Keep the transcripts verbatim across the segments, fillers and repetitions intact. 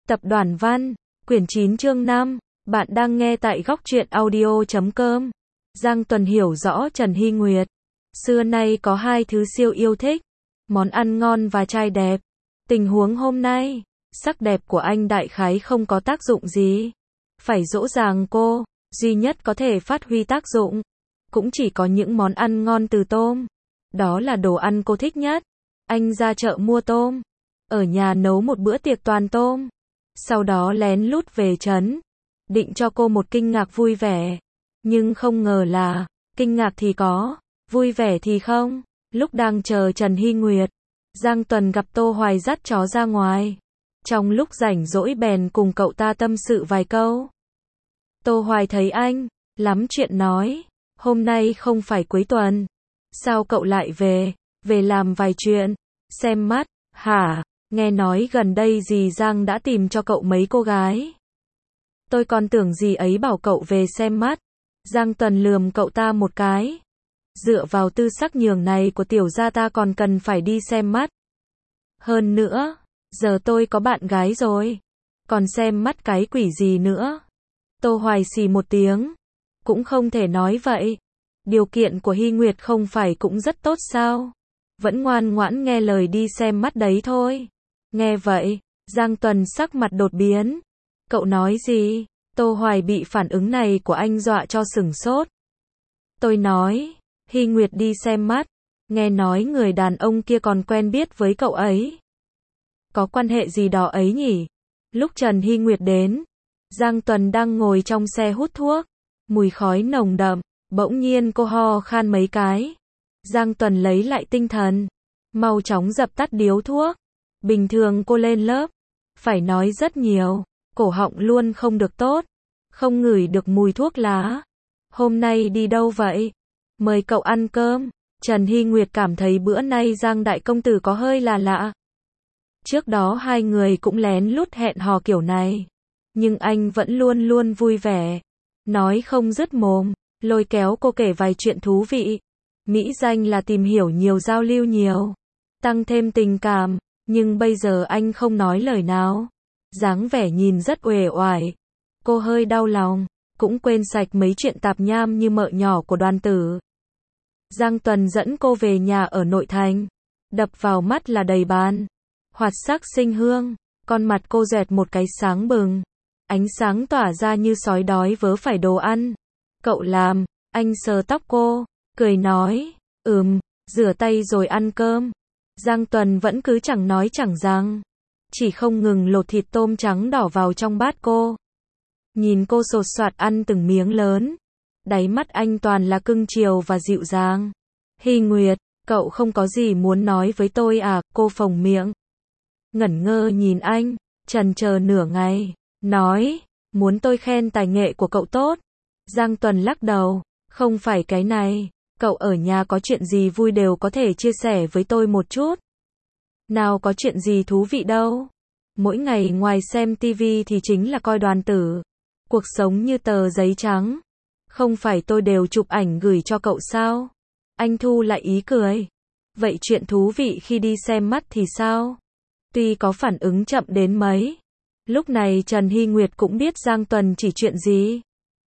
Tập đoàn Văn, quyển chín chương năm, bạn đang nghe tại góc truyện audio chấm com. Giang Tuần hiểu rõ Trần Hy Nguyệt. Xưa nay có hai thứ siêu yêu thích, món ăn ngon và trai đẹp. Tình huống hôm nay, sắc đẹp của anh đại khái không có tác dụng gì. Phải dỗ dàng cô, duy nhất có thể phát huy tác dụng. Cũng chỉ có những món ăn ngon từ tôm. Đó là đồ ăn cô thích nhất. Anh ra chợ mua tôm. Ở nhà nấu một bữa tiệc toàn tôm. Sau đó lén lút về trấn. Định cho cô một kinh ngạc vui vẻ. Nhưng không ngờ là, kinh ngạc thì có, vui vẻ thì không. Lúc đang chờ Trần Hy Nguyệt, Giang Tuần gặp Tô Hoài dắt chó ra ngoài. Trong lúc rảnh rỗi bèn cùng cậu ta tâm sự vài câu. Tô Hoài thấy anh, lắm chuyện nói. Hôm nay không phải cuối tuần. Sao cậu lại về? Về làm vài chuyện. Xem mắt, hả? Nghe nói gần đây dì Giang đã tìm cho cậu mấy cô gái. Tôi còn tưởng dì ấy bảo cậu về xem mắt. Giang Tuần lườm cậu ta một cái. Dựa vào tư sắc nhường này của tiểu gia ta còn cần phải đi xem mắt. Hơn nữa, giờ tôi có bạn gái rồi. Còn xem mắt cái quỷ gì nữa. Tô Hoài xì một tiếng. Cũng không thể nói vậy. Điều kiện của Hy Nguyệt không phải cũng rất tốt sao? Vẫn ngoan ngoãn nghe lời đi xem mắt đấy thôi. Nghe vậy, Giang Tuần sắc mặt đột biến. Cậu nói gì? Tô Hoài bị phản ứng này của anh dọa cho sửng sốt. Tôi nói, Hy Nguyệt đi xem mắt. Nghe nói người đàn ông kia còn quen biết với cậu ấy. Có quan hệ gì đó ấy nhỉ? Lúc Trần Hy Nguyệt đến, Giang Tuần đang ngồi trong xe hút thuốc. Mùi khói nồng đậm, bỗng nhiên cô ho khan mấy cái. Giang Tuần lấy lại tinh thần. Mau chóng dập tắt điếu thuốc. Bình thường cô lên lớp, phải nói rất nhiều, cổ họng luôn không được tốt, không ngửi được mùi thuốc lá. Hôm nay đi đâu vậy? Mời cậu ăn cơm. Trần Hy Nguyệt cảm thấy bữa nay Giang đại công tử có hơi là lạ. Trước đó hai người cũng lén lút hẹn hò kiểu này, nhưng anh vẫn luôn luôn vui vẻ, nói không dứt mồm, lôi kéo cô kể vài chuyện thú vị. Mỹ danh là tìm hiểu nhiều, giao lưu nhiều, tăng thêm tình cảm. Nhưng bây giờ anh không nói lời nào. Dáng vẻ nhìn rất uể oải. Cô hơi đau lòng, cũng quên sạch mấy chuyện tạp nham như mợ nhỏ của Đoàn Tử. Giang Tuần dẫn cô về nhà ở nội thành. Đập vào mắt là đầy bàn hoạt sắc sinh hương. Con mặt cô dẹt một cái sáng bừng. Ánh sáng tỏa ra như sói đói vớ phải đồ ăn. Cậu làm, anh sờ tóc cô, cười nói, ừm, rửa tay rồi ăn cơm. Giang Tuần vẫn cứ chẳng nói chẳng rằng, chỉ không ngừng lột thịt tôm trắng đỏ vào trong bát cô. Nhìn cô sột soạt ăn từng miếng lớn, đáy mắt anh toàn là cưng chiều và dịu dàng. Hy Nguyệt, cậu không có gì muốn nói với tôi à? Cô phồng miệng, ngẩn ngơ nhìn anh, chần chờ nửa ngày, nói, muốn tôi khen tài nghệ của cậu tốt. Giang Tuần lắc đầu, không phải cái này. Cậu ở nhà có chuyện gì vui đều có thể chia sẻ với tôi một chút. Nào có chuyện gì thú vị đâu. Mỗi ngày ngoài xem tivi thì chính là coi Đoàn Tử. Cuộc sống như tờ giấy trắng. Không phải tôi đều chụp ảnh gửi cho cậu sao? Anh thu lại ý cười. Vậy chuyện thú vị khi đi xem mắt thì sao? Tuy có phản ứng chậm đến mấy. Lúc này Trần Hy Nguyệt cũng biết Giang Tuần chỉ chuyện gì.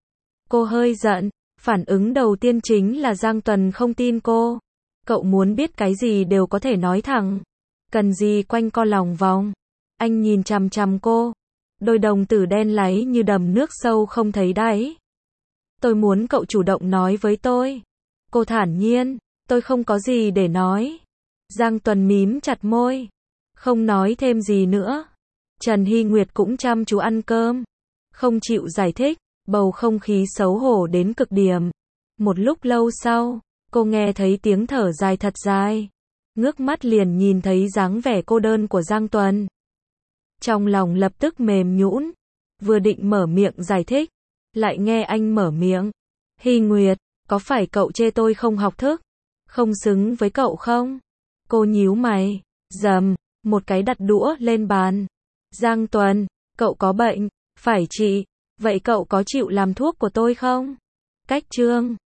Cô hơi giận. Phản ứng đầu tiên chính là Giang Tuần không tin cô. Cậu muốn biết cái gì đều có thể nói thẳng. Cần gì quanh co lòng vòng. Anh nhìn chằm chằm cô. Đôi đồng tử đen láy như đầm nước sâu không thấy đáy. Tôi muốn cậu chủ động nói với tôi. Cô thản nhiên. Tôi không có gì để nói. Giang Tuần mím chặt môi. Không nói thêm gì nữa. Trần Hy Nguyệt cũng chăm chú ăn cơm. Không chịu giải thích. Bầu không khí xấu hổ đến cực điểm. Một lúc lâu sau, cô nghe thấy tiếng thở dài thật dài. Ngước mắt liền nhìn thấy dáng vẻ cô đơn của Giang Tuần. Trong lòng lập tức mềm nhũn. Vừa định mở miệng giải thích, lại nghe anh mở miệng. Hy Nguyệt, có phải cậu chê tôi không học thức? Không xứng với cậu không? Cô nhíu mày, dầm, một cái đặt đũa lên bàn. Giang Tuần, cậu có bệnh, phải trị. Vậy cậu có chịu làm thuốc của tôi không? Cách chương